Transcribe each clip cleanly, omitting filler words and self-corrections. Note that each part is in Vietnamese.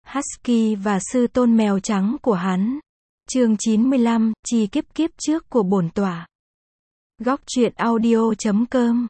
Husky và sư tôn mèo trắng của hắn. Chương 95, chi kiếp kiếp trước của bổn tọa. Góc truyện audio.com.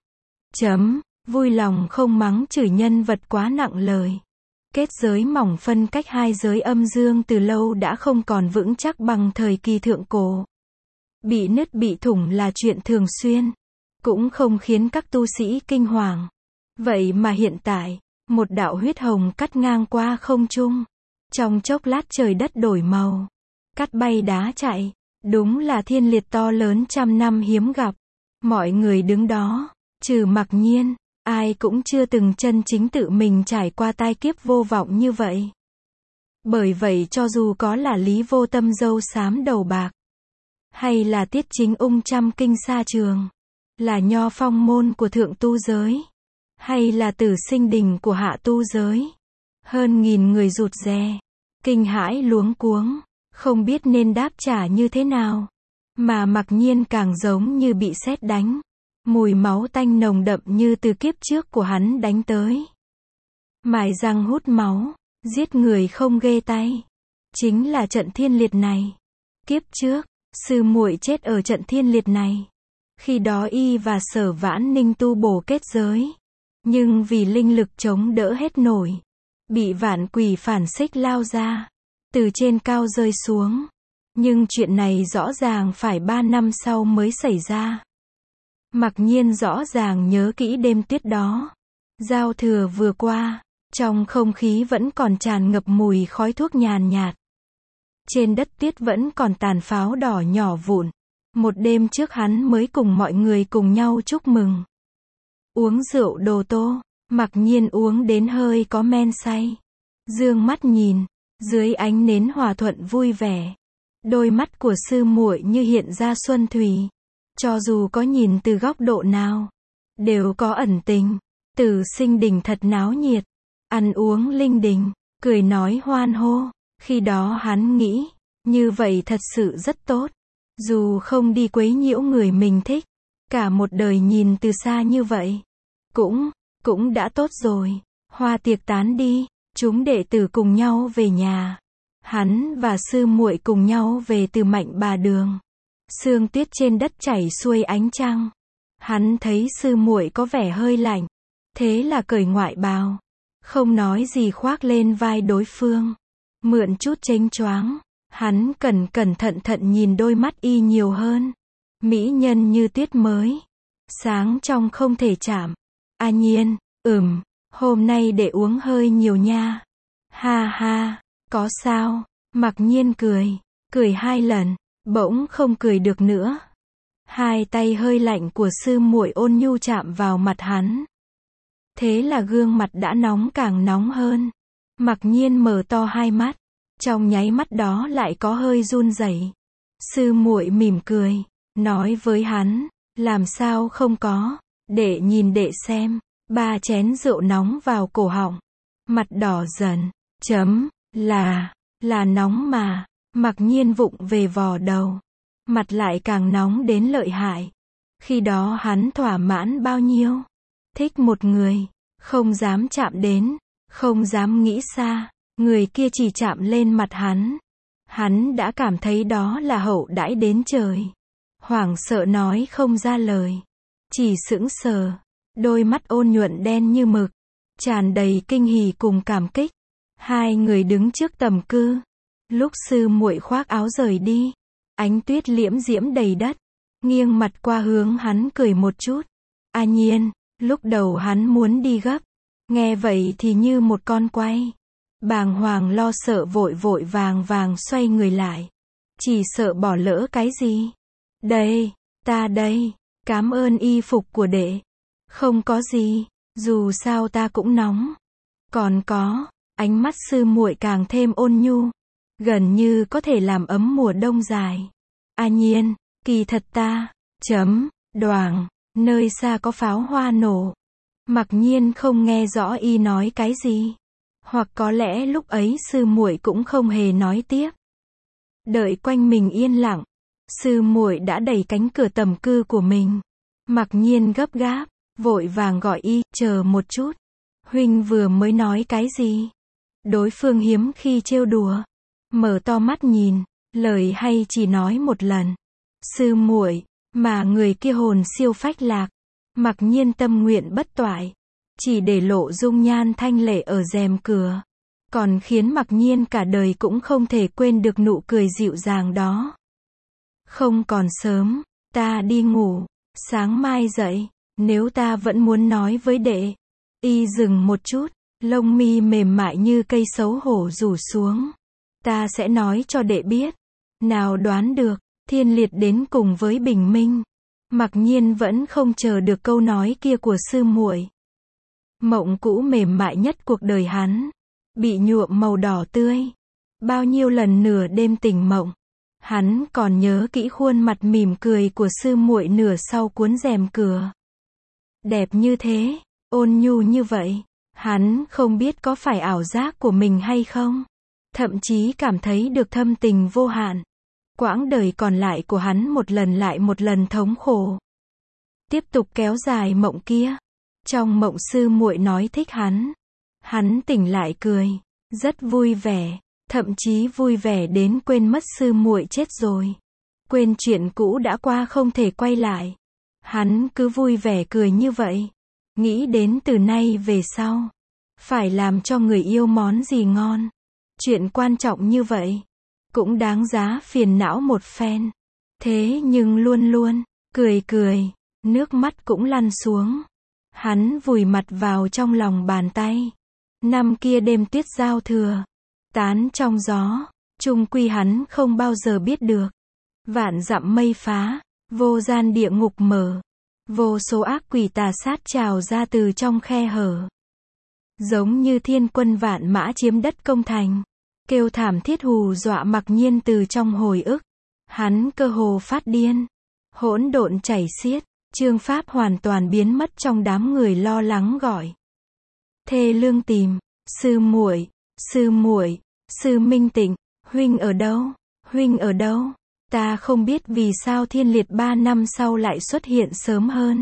Vui lòng không mắng chửi nhân vật quá nặng lời. Kết giới mỏng phân cách hai giới âm dương từ lâu đã không còn vững chắc bằng thời kỳ thượng cổ. Bị nứt bị thủng là chuyện thường xuyên, cũng không khiến các tu sĩ kinh hoàng. Vậy mà hiện tại, một đạo huyết hồng cắt ngang qua không trung. Trong chốc lát trời đất đổi màu, cắt bay đá chạy, đúng là thiên liệt to lớn trăm năm hiếm gặp. Mọi người đứng đó, trừ Mặc Nhiên, ai cũng chưa từng chân chính tự mình trải qua tai kiếp vô vọng như vậy. Bởi vậy cho dù có là Lý Vô Tâm râu xám đầu bạc, hay là Tiết Chính Ung trăm kinh sa trường, là Nho Phong môn của thượng tu giới, hay là Tử Sinh Đình của hạ tu giới, hơn nghìn người rụt rè, kinh hãi luống cuống, không biết nên đáp trả như thế nào. Mà Mặc Nhiên càng giống như bị sét đánh. Mùi máu tanh nồng đậm như từ kiếp trước của hắn đánh tới. Mài răng hút máu, giết người không ghê tay. Chính là trận thiên liệt này. Kiếp trước, sư muội chết ở trận thiên liệt này. Khi đó y và Sở Vãn Ninh tu bổ kết giới. Nhưng vì linh lực chống đỡ hết nổi, bị vạn quỷ phản xích lao ra, từ trên cao rơi xuống. Nhưng chuyện này rõ ràng phải 3 năm sau mới xảy ra. Mặc Nhiên rõ ràng nhớ kỹ đêm tuyết đó. Giao thừa vừa qua, trong không khí vẫn còn tràn ngập mùi khói thuốc nhàn nhạt. Trên đất tuyết vẫn còn tàn pháo đỏ nhỏ vụn. Một đêm trước hắn mới cùng mọi người cùng nhau chúc mừng. Uống rượu đồ tô, Mặc Nhiên uống đến hơi có men say. Dương mắt nhìn, dưới ánh nến hòa thuận vui vẻ. Đôi mắt của sư muội như hiện ra xuân thủy. Cho dù có nhìn từ góc độ nào, đều có ẩn tình. Tử Sinh Đình thật náo nhiệt, ăn uống linh đình, cười nói hoan hô. Khi đó hắn nghĩ, như vậy thật sự rất tốt. Dù không đi quấy nhiễu người mình thích, cả một đời nhìn từ xa như vậy, cũng đã tốt rồi. Hoa tiệc tán đi, chúng đệ tử cùng nhau về nhà. Hắn và sư muội cùng nhau về từ Mạnh Bà Đường. Sương tuyết trên đất chảy xuôi ánh trăng. Hắn thấy sư muội có vẻ hơi lạnh, thế là cởi ngoại bào, không nói gì khoác lên vai đối phương, mượn chút chênh choáng. Hắn cẩn thận nhìn đôi mắt y nhiều hơn. Mỹ nhân như tuyết mới, sáng trong không thể chạm. A Nhiên, hôm nay để uống hơi nhiều nha. Ha ha, có sao? Mặc Nhiên cười 2 lần. Bỗng không cười được nữa. Hai tay hơi lạnh của sư muội ôn nhu chạm vào mặt hắn. Thế là gương mặt đã nóng càng nóng hơn. Mặc Nhiên mở to hai mắt. Trong nháy mắt đó lại có hơi run rẩy. Sư muội mỉm cười, nói với hắn, làm sao không có, để nhìn đệ xem. 3 chén rượu nóng vào cổ họng. Mặt đỏ dần, là nóng mà. Mặc Nhiên vụng về vò đầu. Mặt lại càng nóng đến lợi hại. Khi đó hắn thỏa mãn bao nhiêu. Thích một người, không dám chạm đến, không dám nghĩ xa. Người kia chỉ chạm lên mặt hắn. Hắn đã cảm thấy đó là hậu đãi đến trời. Hoảng sợ nói không ra lời. Chỉ sững sờ. Đôi mắt ôn nhuận đen như mực, tràn đầy kinh hỉ cùng cảm kích. Hai người đứng trước tầm cư. Lúc sư muội khoác áo rời đi, ánh tuyết liễm diễm đầy đất, nghiêng mặt qua hướng hắn cười một chút. A Nhiên, lúc đầu hắn muốn đi gấp, nghe vậy thì như một con quay, bàng hoàng lo sợ vội vàng xoay người lại, chỉ sợ bỏ lỡ cái gì. Đây, ta đây, cảm ơn y phục của đệ. Không có gì, dù sao ta cũng nóng. Còn có, ánh mắt sư muội càng thêm ôn nhu, gần như có thể làm ấm mùa đông dài. A Nhiên, kỳ thật ta, đoảng, nơi xa có pháo hoa nổ. Mặc Nhiên không nghe rõ y nói cái gì. Hoặc có lẽ lúc ấy sư muội cũng không hề nói tiếp. Đợi quanh mình yên lặng, sư muội đã đẩy cánh cửa tầm cư của mình. Mặc Nhiên gấp gáp, vội vàng gọi y, chờ một chút. Huynh vừa mới nói cái gì? Đối phương hiếm khi trêu đùa. Mở to mắt nhìn, lời hay chỉ nói một lần. Sư muội, mà người kia hồn siêu phách lạc. Mặc nhiên tâm nguyện bất toại. Chỉ để lộ dung nhan thanh lệ ở rèm cửa. Còn khiến Mặc nhiên cả đời cũng không thể quên được nụ cười dịu dàng đó. Không còn sớm, ta đi ngủ, sáng mai dậy, nếu ta vẫn muốn nói với đệ. Y dừng một chút, lông mi mềm mại như cây xấu hổ rủ xuống. Ta sẽ nói cho đệ biết. Nào đoán được, thiên liệt đến cùng với bình minh. Mặc nhiên vẫn không chờ được câu nói kia của sư muội. Mộng cũ mềm mại nhất cuộc đời hắn. Bị nhuộm màu đỏ tươi. Bao nhiêu lần nửa đêm tỉnh mộng. Hắn còn nhớ kỹ khuôn mặt mỉm cười của sư muội nửa sau cuốn rèm cửa. Đẹp như thế, ôn nhu như vậy. Hắn không biết có phải ảo giác của mình hay không. Thậm chí cảm thấy được thâm tình vô hạn. Quãng đời còn lại của hắn một lần lại một lần thống khổ. Tiếp tục kéo dài mộng kia. Trong mộng sư muội nói thích hắn. Hắn tỉnh lại cười. Rất vui vẻ. Thậm chí vui vẻ đến quên mất sư muội chết rồi. Quên chuyện cũ đã qua không thể quay lại. Hắn cứ vui vẻ cười như vậy. Nghĩ đến từ nay về sau. Phải làm cho người yêu món gì ngon. Chuyện quan trọng như vậy. Cũng đáng giá phiền não một phen. Thế nhưng luôn luôn, cười cười, nước mắt cũng lăn xuống. Hắn vùi mặt vào trong lòng bàn tay. Năm kia đêm tuyết giao thừa. Tán trong gió. Chung quy hắn không bao giờ biết được. Vạn dặm mây phá. Vô gian địa ngục mở. Vô số ác quỷ tà sát trào ra từ trong khe hở. Giống như thiên quân vạn mã chiếm đất công thành. Kêu thảm thiết hù dọa Mặc nhiên từ trong hồi ức. Hắn cơ hồ phát điên. Hỗn độn chảy xiết. Chương pháp hoàn toàn biến mất trong đám người lo lắng gọi. Thê lương tìm. Sư muội, sư muội, sư Minh Tịnh, huynh ở đâu? Huynh ở đâu? Ta không biết vì sao thiên liệt 3 năm sau lại xuất hiện sớm hơn.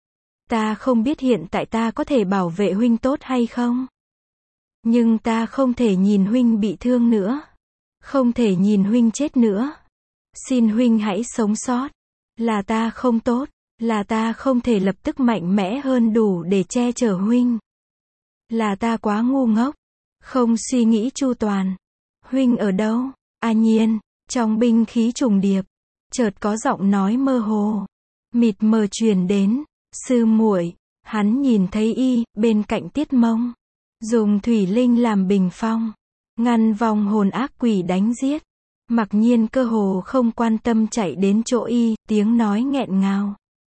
Ta không biết hiện tại ta có thể bảo vệ huynh tốt hay không. Nhưng ta không thể nhìn huynh bị thương nữa. Không thể nhìn huynh chết nữa. Xin huynh hãy sống sót. Là ta không tốt. Là ta không thể lập tức mạnh mẽ hơn đủ để che chở huynh. Là ta quá ngu ngốc. Không suy nghĩ chu toàn. Huynh ở đâu? A Nhiên. Trong binh khí trùng điệp. Chợt có giọng nói mơ hồ. Mịt mờ truyền đến. Sư muội. Hắn nhìn thấy y, bên cạnh Tiết Mông. Dùng thủy linh làm bình phong. Ngăn vòng hồn ác quỷ đánh giết. Mặc nhiên cơ hồ không quan tâm chạy đến chỗ y, tiếng nói nghẹn ngào.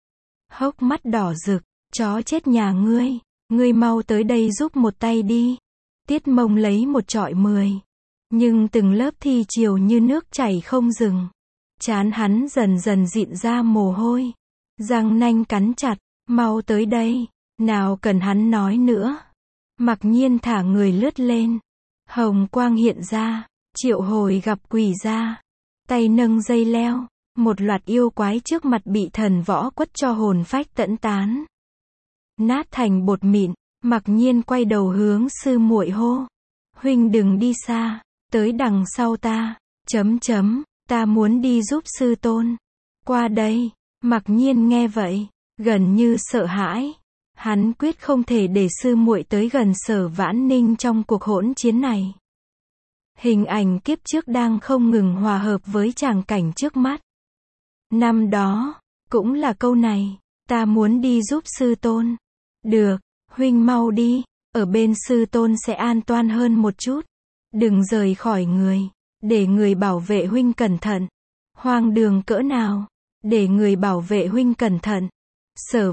Hốc mắt đỏ rực. Chó chết nhà ngươi. Ngươi mau tới đây giúp một tay đi. Tiết Mông lấy một chọi 10. Nhưng từng lớp thi chiều như nước chảy không dừng. Trán hắn dần dần dịn ra mồ hôi. Răng nanh cắn chặt. Mau tới đây. Nào cần hắn nói nữa. Mặc nhiên thả người lướt lên. Hồng quang hiện ra. Triệu hồi gặp quỷ ra. Tay nâng dây leo. Một loạt yêu quái trước mặt bị thần võ quất cho hồn phách tẫn tán. Nát thành bột mịn. Mặc nhiên quay đầu hướng sư muội hô. Huynh đừng đi xa. Tới đằng sau ta. Ta muốn đi giúp sư tôn. Qua đây. Mặc nhiên nghe vậy. Gần như sợ hãi. Hắn quyết không thể để sư muội tới gần Sở Vãn Ninh trong cuộc hỗn chiến này. Hình ảnh kiếp trước đang không ngừng hòa hợp với tràng cảnh trước mắt. Năm đó, cũng là câu này, ta muốn đi giúp sư tôn. Được, huynh mau đi, ở bên sư tôn sẽ an toàn hơn một chút. Đừng rời khỏi người, để người bảo vệ huynh cẩn thận. Hoang đường cỡ nào, để người bảo vệ huynh cẩn thận. Sở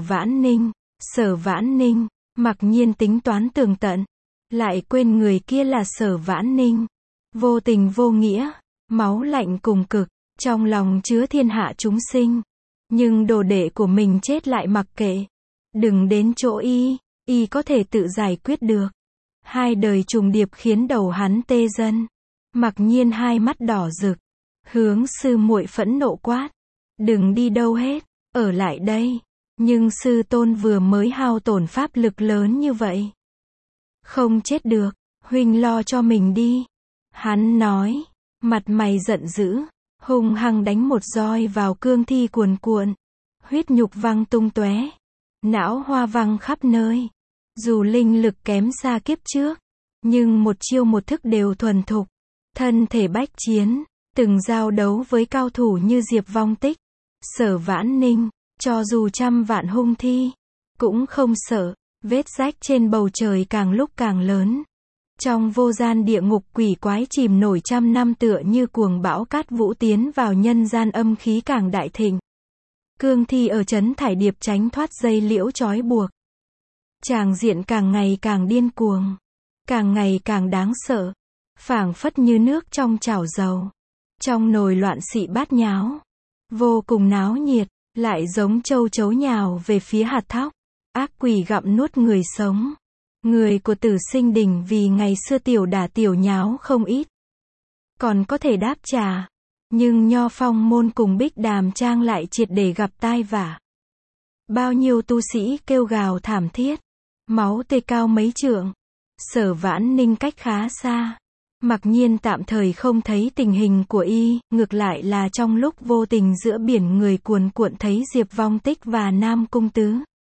Vãn Ninh, Mặc nhiên tính toán tường tận. Lại quên người kia là Sở Vãn Ninh. Vô tình vô nghĩa, máu lạnh cùng cực, trong lòng chứa thiên hạ chúng sinh. Nhưng đồ đệ của mình chết lại mặc kệ. Đừng đến chỗ y có thể tự giải quyết được. Hai đời trùng điệp khiến đầu hắn tê dần. Mặc nhiên hai mắt đỏ rực. Hướng sư muội phẫn nộ quát. Đừng đi đâu hết, ở lại đây. Nhưng sư tôn vừa mới hao tổn pháp lực lớn như vậy. Không chết được, huynh lo cho mình đi. Hắn nói, mặt mày giận dữ, hung hăng đánh một roi vào cương thi cuồn cuộn. Huyết nhục văng tung tóe, não hoa văng khắp nơi. Dù linh lực kém xa kiếp trước, nhưng một chiêu một thức đều thuần thục. Thân thể bách chiến, từng giao đấu với cao thủ như Diệp Vong Tích, Sở Vãn Ninh, cho dù trăm vạn hung thi, cũng không sợ. Vết rách trên bầu trời càng lúc càng lớn. Trong vô gian địa ngục quỷ quái chìm nổi trăm năm tựa như cuồng bão cát vũ tiến vào nhân gian âm khí càng đại thịnh. Cương thi ở trấn Thải Điệp tránh thoát dây liễu trói buộc. Tràng diện càng ngày càng điên cuồng, càng ngày càng đáng sợ, phảng phất như nước trong chảo dầu. Trong nồi loạn xị bát nháo, vô cùng náo nhiệt, lại giống châu chấu nhào về phía hạt thóc. Ác quỷ gặm nuốt người sống. Người của Tử Sinh Đình vì ngày xưa tiểu đả tiểu nháo không ít, còn có thể đáp trả. Nhưng Nho Phong môn cùng Bích Đàm Trang lại triệt để gặp tai vạ. Bao nhiêu tu sĩ kêu gào thảm thiết, máu tươi cao mấy trượng. Sở Vãn Ninh cách khá xa, mặc nhiên tạm thời không thấy tình hình của y, ngược lại là trong lúc vô tình giữa biển người cuồn cuộn thấy Diệp Vong Tích và Nam Cung Tứ.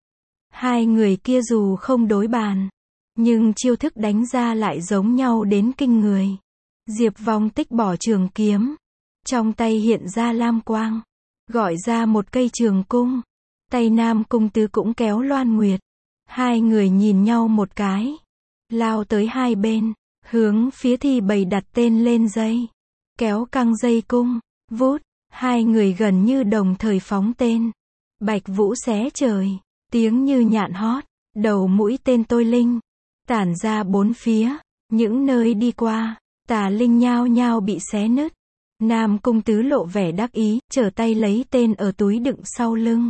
Hai người kia dù không đối bàn, nhưng chiêu thức đánh ra lại giống nhau đến kinh người. Diệp Vong Tích bỏ trường kiếm, trong tay hiện ra lam quang, gọi ra một cây trường cung. Tay Nam Cung Tứ cũng kéo loan nguyệt. Hai người nhìn nhau một cái, lao tới hai bên, hướng phía thi bầy đặt tên lên dây, kéo căng dây cung, vút, hai người gần như đồng thời phóng tên. Bạch vũ xé trời, tiếng như nhạn hót, đầu mũi tên tôi linh, tản ra bốn phía, những nơi đi qua, tà linh nhao nhao bị xé nứt. Nam Cung Tứ lộ vẻ đắc ý, trở tay lấy tên ở túi đựng sau lưng.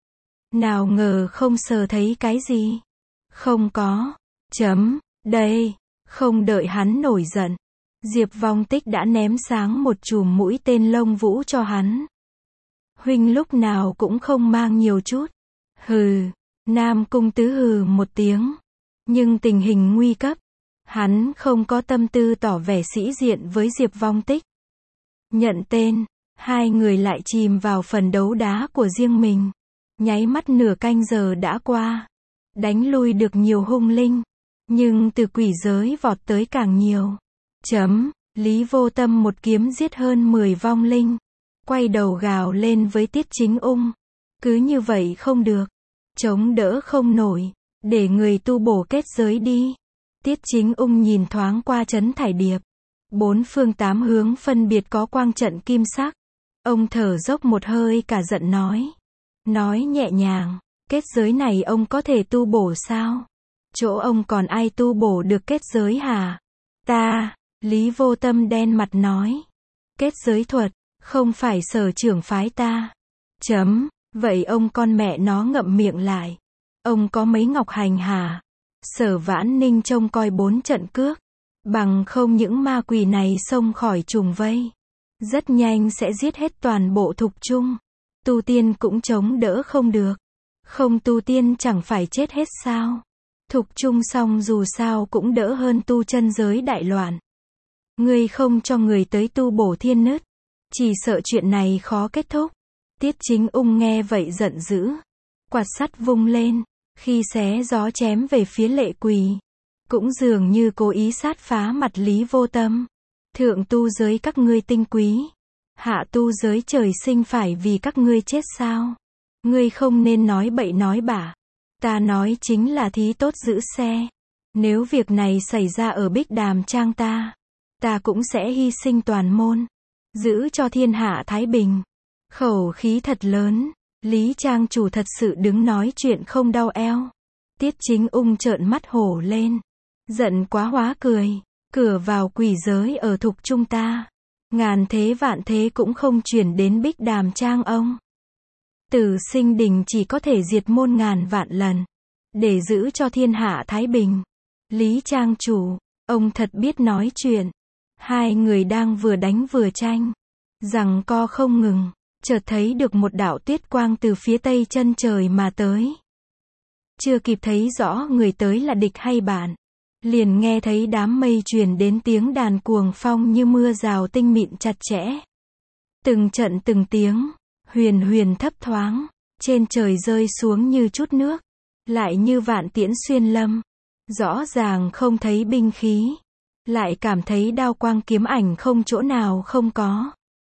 Nào ngờ không sờ thấy cái gì. Không có. Đây. Không đợi hắn nổi giận, Diệp Vong Tích đã ném sáng một chùm mũi tên lông vũ cho hắn. Huynh lúc nào cũng không mang nhiều chút. Hừ. Nam Cung Tứ hừ một tiếng. Nhưng tình hình nguy cấp, hắn không có tâm tư tỏ vẻ sĩ diện với Diệp Vong Tích. Nhận tên, hai người lại chìm vào phần đấu đá của riêng mình. Nháy mắt nửa canh giờ đã qua, đánh lui được nhiều hung linh, nhưng từ quỷ giới vọt tới càng nhiều. Lý Vô Tâm một kiếm giết hơn 10 vong linh, quay đầu gào lên với Tiết Chính Ung. Cứ như vậy không được, chống đỡ không nổi, để người tu bổ kết giới đi. Tiết Chính Ung nhìn thoáng qua trấn Thải Điệp. Bốn phương tám hướng phân biệt có quang trận kim sắc. Ông thở dốc một hơi cả giận nói nhẹ nhàng, kết giới này ông có thể tu bổ sao? Chỗ ông còn ai tu bổ được kết giới hả? Ta, Lý Vô Tâm đen mặt nói. Kết giới thuật, không phải sở trưởng phái ta. Vậy ông con mẹ nó ngậm miệng lại. Ông có mấy ngọc hành hả? Sở Vãn Ninh trông coi 4 trận cước. Bằng không những ma quỷ này xông khỏi trùng vây, rất nhanh sẽ giết hết toàn bộ thục trung. Tu tiên cũng chống đỡ không được. Không tu tiên chẳng phải chết hết sao? Thục trung xong dù sao cũng đỡ hơn tu chân giới đại loạn. Ngươi không cho người tới tu bổ thiên nứt, chỉ sợ chuyện này khó kết thúc. Tiết Chính Ung nghe vậy giận dữ, quạt sắt vung lên, khi xé gió chém về phía Lệ Quỳ, cũng dường như cố ý sát phá mặt Lý Vô Tâm. Thượng tu giới các ngươi tinh quý, hạ tu giới trời sinh phải vì các ngươi chết sao? Ngươi không nên nói bậy nói bạ. Ta nói chính là thí tốt giữ xe. Nếu việc này xảy ra ở Bích Đàm Trang ta cũng sẽ hy sinh toàn môn, giữ cho thiên hạ thái bình. Khẩu khí thật lớn, Lý Trang chủ thật sự đứng nói chuyện không đau eo. Tiết Chính Ung trợn mắt hổ lên, giận quá hóa cười. Cửa vào quỷ giới ở thục trung ta, ngàn thế vạn thế cũng không chuyển đến Bích Đàm Trang ông. Tử Sinh Đình chỉ có thể diệt môn ngàn vạn lần, để giữ cho thiên hạ thái bình. Lý Trang chủ, ông thật biết nói chuyện. Hai người đang vừa đánh vừa tranh, giằng co không ngừng, chợt thấy được một đạo tuyết quang từ phía tây chân trời mà tới. Chưa kịp thấy rõ người tới là địch hay bạn, liền nghe thấy đám mây truyền đến tiếng đàn cuồng phong như mưa rào tinh mịn chặt chẽ. Từng trận từng tiếng, huyền huyền thấp thoáng, trên trời rơi xuống như chút nước, lại như vạn tiễn xuyên lâm. Rõ ràng không thấy binh khí, lại cảm thấy đao quang kiếm ảnh không chỗ nào không có.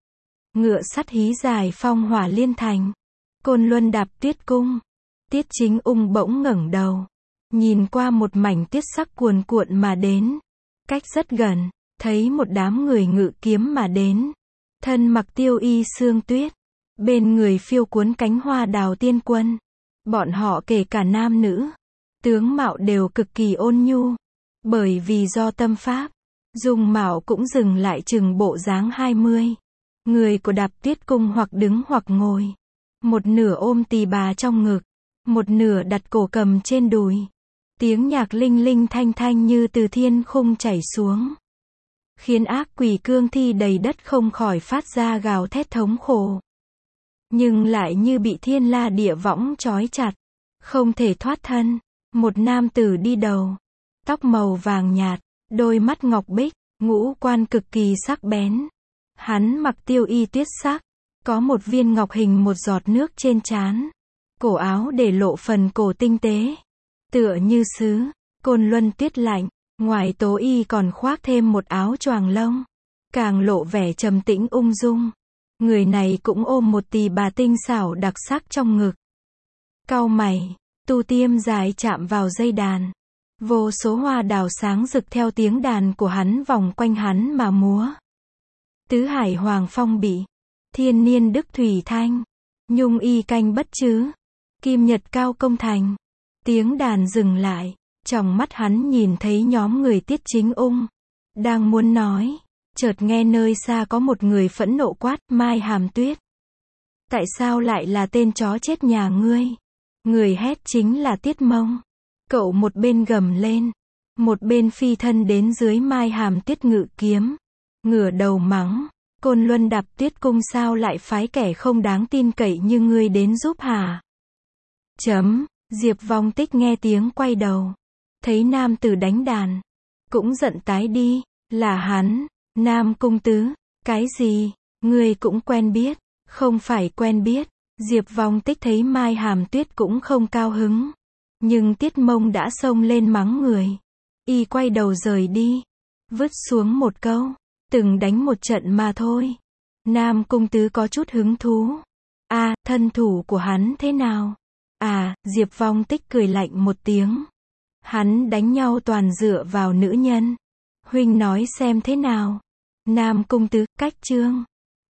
Ngựa sắt hí dài phong hỏa liên thành, côn luân đạp tuyết cung. Tiết Chính Ung bỗng ngẩng đầu, nhìn qua một mảnh tiết sắc cuồn cuộn mà đến. Cách rất gần, thấy một đám người ngự kiếm mà đến. Thân mặc tiêu y sương tuyết, bên người phiêu cuốn cánh hoa đào tiên quân. Bọn họ kể cả nam nữ, tướng mạo đều cực kỳ ôn nhu. Bởi vì do tâm pháp, dung mạo cũng dừng lại chừng bộ dáng 20. Người của đạp tuyết cung hoặc đứng hoặc ngồi. Một nửa ôm tỳ bà trong ngực, một nửa đặt cổ cầm trên đùi. Tiếng nhạc linh linh thanh thanh như từ thiên khung chảy xuống, khiến ác quỷ cương thi đầy đất không khỏi phát ra gào thét thống khổ. Nhưng lại như bị thiên la địa võng trói chặt, không thể thoát thân. Một nam tử đi đầu, tóc màu vàng nhạt, đôi mắt ngọc bích, ngũ quan cực kỳ sắc bén. Hắn mặc tiêu y tuyết sắc, có một viên ngọc hình một giọt nước trên trán. Cổ áo để lộ phần cổ tinh tế, tựa như sứ, côn luân tuyết lạnh. Ngoài tố y còn khoác thêm một áo choàng lông, càng lộ vẻ trầm tĩnh ung dung. Người này cũng ôm một tỳ bà tinh xảo đặc sắc trong ngực. Cau mày, tu tiêm dài chạm vào dây đàn. Vô số hoa đào sáng rực theo tiếng đàn của hắn vòng quanh hắn mà múa. Tứ hải hoàng phong bị, thiên niên đức thủy thanh, nhung y canh bất chứ, kim nhật cao công thành. Tiếng đàn dừng lại, trong mắt hắn nhìn thấy nhóm người Tiết Chính Ung. Đang muốn nói, chợt nghe nơi xa có một người phẫn nộ quát, Mai Hàm Tuyết. Tại sao lại là tên chó chết nhà ngươi? Người hét chính là Tiết Mông. Cậu một bên gầm lên, một bên phi thân đến dưới Mai Hàm Tuyết ngự kiếm. Ngửa đầu mắng, côn luân đạp tuyết cung sao lại phái kẻ không đáng tin cậy như ngươi đến giúp hả? Diệp Vong Tích nghe tiếng quay đầu, thấy nam tử đánh đàn, cũng giận tái đi, là hắn, Nam Cung Tứ. Cái gì, ngươi cũng quen biết? Không phải quen biết. Diệp Vong Tích thấy Mai Hàm Tuyết cũng không cao hứng, nhưng Tiết Mông đã xông lên mắng người, y quay đầu rời đi, vứt xuống một câu, từng đánh một trận mà thôi. Nam Cung Tứ có chút hứng thú. Thân thủ của hắn thế nào? Diệp Vong Tích cười lạnh một tiếng. Hắn đánh nhau toàn dựa vào nữ nhân. Huynh nói xem thế nào? Nam Cung Tứ, cách chương.